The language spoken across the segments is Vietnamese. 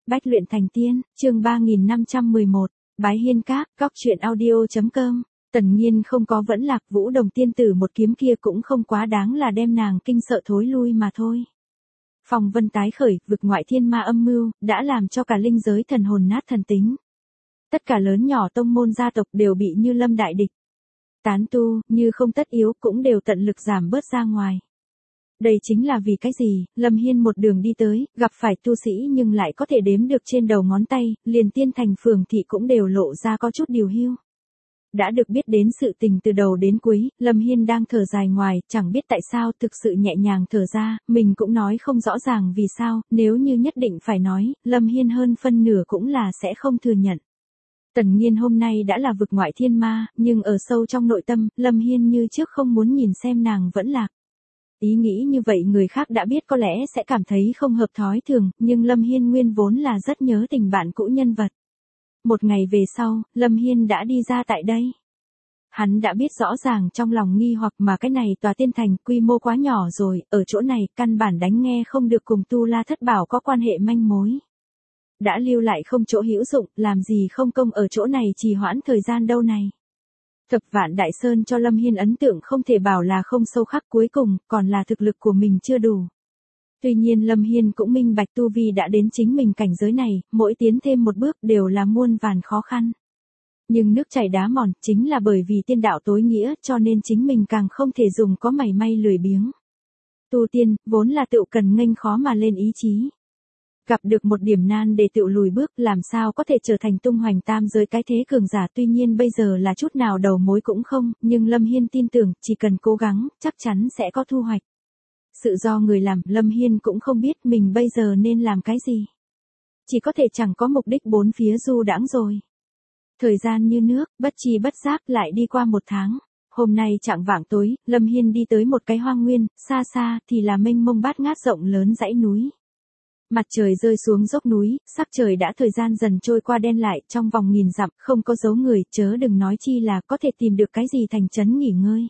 Bách luyện thành tiên, chương 3511, Bái Hiên Các, Góc Chuyện Audio.com. Tần Nhiên không có vẫn Lạc Vũ Đồng tiên tử một kiếm kia cũng không quá đáng là đem nàng kinh sợ thối lui mà thôi. Phong vân tái khởi, vực ngoại thiên ma âm mưu, đã làm cho cả linh giới thần hồn nát thần tính. Tất cả lớn nhỏ tông môn gia tộc đều bị Như Lâm đại địch. Tán tu, như không tất yếu cũng đều tận lực giảm bớt ra ngoài. Đây chính là vì cái gì, Lâm Hiên một đường đi tới, gặp phải tu sĩ nhưng lại có thể đếm được trên đầu ngón tay, liền tiên thành phường thị cũng đều lộ ra có chút điều hiu. Đã được biết đến sự tình từ đầu đến cuối, Lâm Hiên đang thở dài ngoài, chẳng biết tại sao thực sự nhẹ nhàng thở ra, mình cũng nói không rõ ràng vì sao, nếu như nhất định phải nói, Lâm Hiên hơn phân nửa cũng là sẽ không thừa nhận. Tần Nhiên hôm nay đã là vực ngoại thiên ma, nhưng ở sâu trong nội tâm, Lâm Hiên như trước không muốn nhìn xem nàng vẫn lạc. Ý nghĩ như vậy người khác đã biết có lẽ sẽ cảm thấy không hợp thói thường, nhưng Lâm Hiên nguyên vốn là rất nhớ tình bạn cũ nhân vật. Một ngày về sau, Lâm Hiên đã đi ra tại đây. Hắn đã biết rõ ràng trong lòng nghi hoặc mà cái này tòa tiên thành quy mô quá nhỏ rồi, ở chỗ này căn bản đánh nghe không được cùng Tu La Thất Bảo có quan hệ manh mối. Đã lưu lại không chỗ hữu dụng, làm gì không công ở chỗ này trì hoãn thời gian đâu này. Thập Vạn Đại Sơn cho Lâm Hiên ấn tượng không thể bảo là không sâu khắc, cuối cùng còn là thực lực của mình chưa đủ. Tuy nhiên Lâm Hiên cũng minh bạch tu vi đã đến chính mình cảnh giới này, mỗi tiến thêm một bước đều là muôn vàn khó khăn. Nhưng nước chảy đá mòn, chính là bởi vì tiên đạo tối nghĩa cho nên chính mình càng không thể dùng có mảy may lười biếng. Tu tiên, vốn là tự cần nghênh khó mà lên ý chí. Gặp được một điểm nan để tự lùi bước, làm sao có thể trở thành tung hoành tam giới cái thế cường giả, tuy nhiên bây giờ là chút nào đầu mối cũng không, nhưng Lâm Hiên tin tưởng, chỉ cần cố gắng, chắc chắn sẽ có thu hoạch. Sự do người làm, Lâm Hiên cũng không biết mình bây giờ nên làm cái gì. Chỉ có thể chẳng có mục đích bốn phía du đãng rồi. Thời gian như nước, bất chi bất giác lại đi qua một tháng. Hôm nay chạng vạng tối, Lâm Hiên đi tới một cái hoang nguyên, xa xa thì là mênh mông bát ngát rộng lớn dãy núi. Mặt trời rơi xuống dốc núi, sắc trời đã thời gian dần trôi qua đen lại, trong vòng nghìn dặm không có dấu người, chớ đừng nói chi là có thể tìm được cái gì thành trấn nghỉ ngơi.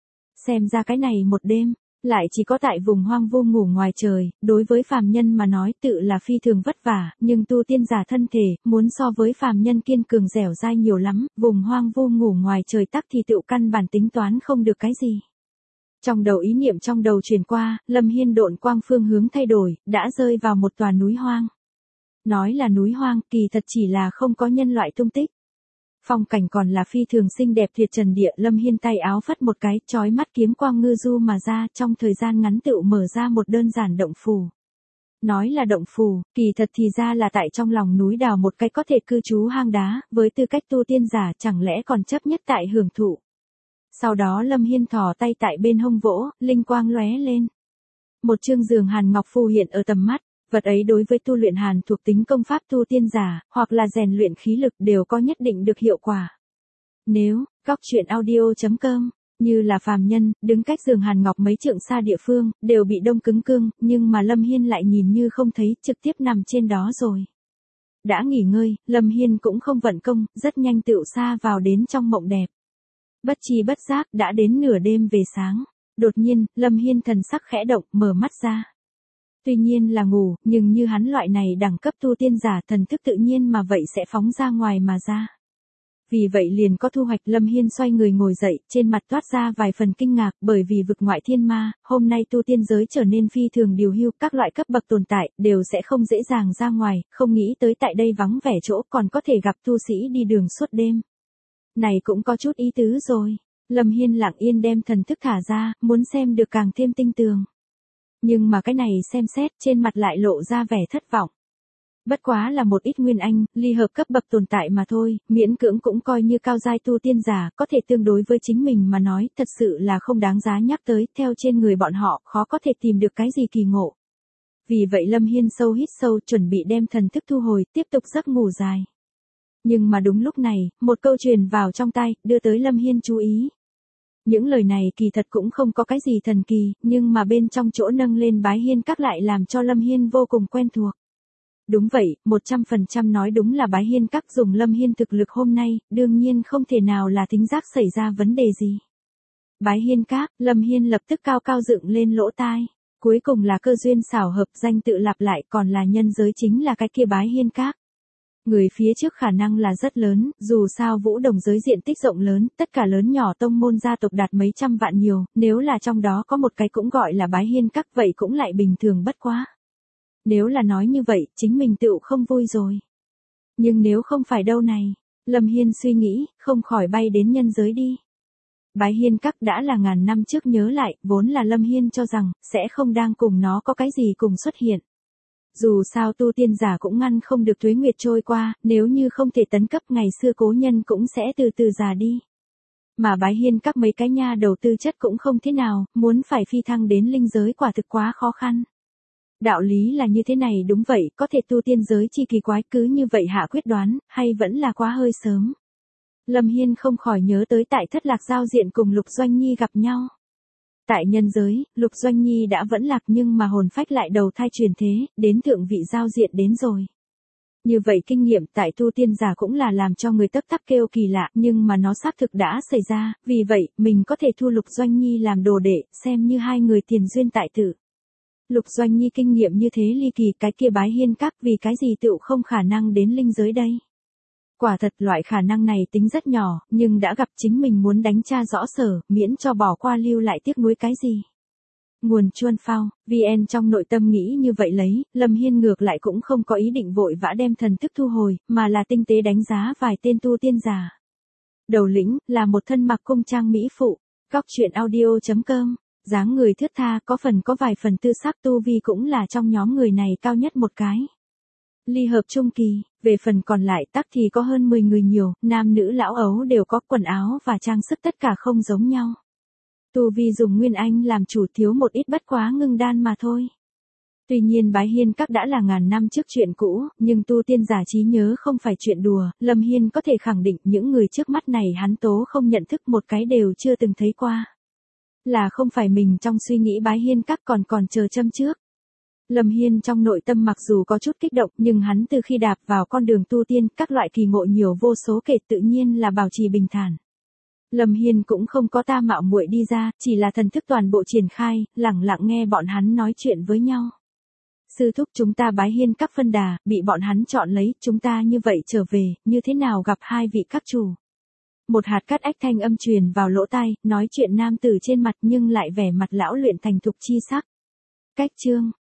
Xem ra cái này một đêm, lại chỉ có tại vùng hoang vu ngủ ngoài trời, đối với phàm nhân mà nói tự là phi thường vất vả, nhưng tu tiên giả thân thể, muốn so với phàm nhân kiên cường dẻo dai nhiều lắm, vùng hoang vu ngủ ngoài trời tắc thì tự căn bản tính toán không được cái gì. Trong đầu ý niệm trong đầu truyền qua, Lâm Hiên độn quang phương hướng thay đổi, đã rơi vào một tòa núi hoang. Nói là núi hoang, kỳ thật chỉ là không có nhân loại tung tích. Phong cảnh còn là phi thường xinh đẹp tuyệt trần địa, Lâm Hiên tay áo phất một cái, chói mắt kiếm quang ngư du mà ra, trong thời gian ngắn tựu mở ra một đơn giản động phù. Nói là động phù, kỳ thật thì ra là tại trong lòng núi đào một cái có thể cư trú hang đá, với tư cách tu tiên giả chẳng lẽ còn chấp nhất tại hưởng thụ. Sau đó Lâm Hiên thò tay tại bên hông vỗ, linh quang lóe lên. Một chương giường hàn ngọc phù hiện ở tầm mắt, vật ấy đối với tu luyện hàn thuộc tính công pháp tu tiên giả, hoặc là rèn luyện khí lực đều có nhất định được hiệu quả. Nếu, Góc Chuyện Audio.com, như là phàm nhân, đứng cách giường hàn ngọc mấy trượng xa địa phương, đều bị đông cứng cương, nhưng mà Lâm Hiên lại nhìn như không thấy, trực tiếp nằm trên đó rồi. Đã nghỉ ngơi, Lâm Hiên cũng không vận công, rất nhanh tựu xa vào đến trong mộng đẹp. Bất chi bất giác đã đến nửa đêm về sáng, đột nhiên, Lâm Hiên thần sắc khẽ động, mở mắt ra. Tuy nhiên là ngủ, nhưng như hắn loại này đẳng cấp tu tiên giả thần thức tự nhiên mà vậy sẽ phóng ra ngoài mà ra. Vì vậy liền có thu hoạch, Lâm Hiên xoay người ngồi dậy, trên mặt toát ra vài phần kinh ngạc, bởi vì vực ngoại thiên ma, hôm nay tu tiên giới trở nên phi thường điều hưu, các loại cấp bậc tồn tại, đều sẽ không dễ dàng ra ngoài, không nghĩ tới tại đây vắng vẻ chỗ còn có thể gặp tu sĩ đi đường suốt đêm. Này cũng có chút ý tứ rồi. Lâm Hiên lặng yên đem thần thức thả ra, muốn xem được càng thêm tinh tường. Nhưng mà cái này xem xét trên mặt lại lộ ra vẻ thất vọng. Bất quá là một ít nguyên anh, ly hợp cấp bậc tồn tại mà thôi, miễn cưỡng cũng coi như cao giai tu tiên giả, có thể tương đối với chính mình mà nói, thật sự là không đáng giá nhắc tới, theo trên người bọn họ, khó có thể tìm được cái gì kỳ ngộ. Vì vậy Lâm Hiên sâu hít sâu, chuẩn bị đem thần thức thu hồi, tiếp tục giấc ngủ dài. Nhưng mà đúng lúc này, một câu truyền vào trong tai, đưa tới Lâm Hiên chú ý. Những lời này kỳ thật cũng không có cái gì thần kỳ, nhưng mà bên trong chỗ nâng lên Bái Hiên Các lại làm cho Lâm Hiên vô cùng quen thuộc. Đúng vậy, 100% nói đúng là Bái Hiên Các dùng Lâm Hiên thực lực hôm nay, đương nhiên không thể nào là thính giác xảy ra vấn đề gì. Bái Hiên Các, Lâm Hiên lập tức cao cao dựng lên lỗ tai. Cuối cùng là cơ duyên xảo hợp, danh tự lặp lại, còn là nhân giới chính là cái kia Bái Hiên Các. Người phía trước khả năng là rất lớn, dù sao Vũ Đồng giới diện tích rộng lớn, tất cả lớn nhỏ tông môn gia tộc đạt mấy trăm vạn nhiều, nếu là trong đó có một cái cũng gọi là Bái Hiên Các vậy cũng lại bình thường bất quá. Nếu là nói như vậy, chính mình tựu không vui rồi. Nhưng nếu không phải đâu này, Lâm Hiên suy nghĩ, không khỏi bay đến nhân giới đi. Bái Hiên Các đã là ngàn năm trước nhớ lại, vốn là Lâm Hiên cho rằng, sẽ không đang cùng nó có cái gì cùng xuất hiện. Dù sao tu tiên giả cũng ngăn không được tuế nguyệt trôi qua, nếu như không thể tấn cấp ngày xưa cố nhân cũng sẽ từ từ già đi. Mà Bái Hiên Các mấy cái nha đầu tư chất cũng không thế nào, muốn phải phi thăng đến linh giới quả thực quá khó khăn. Đạo lý là như thế này đúng vậy, có thể tu tiên giới chi kỳ quái cứ như vậy hạ quyết đoán, hay vẫn là quá hơi sớm. Lâm Hiên không khỏi nhớ tới tại Thất Lạc giao diện cùng Lục Doanh Nhi gặp nhau. Tại nhân giới, Lục Doanh Nhi đã vẫn lạc nhưng mà hồn phách lại đầu thai truyền thế, đến thượng vị giao diện đến rồi. Như vậy kinh nghiệm tại tu tiên giả cũng là làm cho người tấp tắp kêu kỳ lạ, nhưng mà nó xác thực đã xảy ra, vì vậy, mình có thể thu Lục Doanh Nhi làm đồ đệ, xem như hai người tiền duyên tại tử. Lục Doanh Nhi kinh nghiệm như thế ly kỳ, cái kia Bái Hiên Các vì cái gì tựu không khả năng đến linh giới đây. Quả thật loại khả năng này tính rất nhỏ, nhưng đã gặp chính mình muốn đánh tra rõ sở, miễn cho bỏ qua lưu lại tiếc nuối cái gì. Nguồn Chuan Phao, VN trong nội tâm nghĩ như vậy lấy, Lâm Hiên ngược lại cũng không có ý định vội vã đem thần thức thu hồi, mà là tinh tế đánh giá vài tên tu tiên giả. Đầu lĩnh, là một thân mặc cung trang mỹ phụ, góc truyện audio.com, dáng người thướt tha có vài phần tư sắc tu vi cũng là trong nhóm người này cao nhất một cái. Ly hợp trung kỳ, về phần còn lại tắc thì có hơn 10 người nhiều, nam nữ lão ấu đều có quần áo và trang sức tất cả không giống nhau. Tu vi dùng Nguyên Anh làm chủ thiếu một ít bất quá ngưng đan mà thôi. Tuy nhiên Bái Hiên Các đã là ngàn năm trước chuyện cũ, nhưng tu tiên giả trí nhớ không phải chuyện đùa, Lâm Hiên có thể khẳng định những người trước mắt này hắn tố không nhận thức một cái đều chưa từng thấy qua. Là không phải mình trong suy nghĩ Bái Hiên Các còn chờ châm trước. Lâm Hiên trong nội tâm mặc dù có chút kích động nhưng hắn từ khi đạp vào con đường tu tiên các loại kỳ ngộ nhiều vô số kể tự nhiên là bảo trì bình thản. Lâm Hiên cũng không có ta mạo muội đi ra, chỉ là thần thức toàn bộ triển khai, lẳng lặng nghe bọn hắn nói chuyện với nhau. Sư thúc chúng ta Bái Hiên Các phân đà, bị bọn hắn chọn lấy, chúng ta như vậy trở về, như thế nào gặp hai vị các chủ. Một hạt cát ách thanh âm truyền vào lỗ tai, nói chuyện nam tử trên mặt nhưng lại vẻ mặt lão luyện thành thục chi sắc. Cách chương,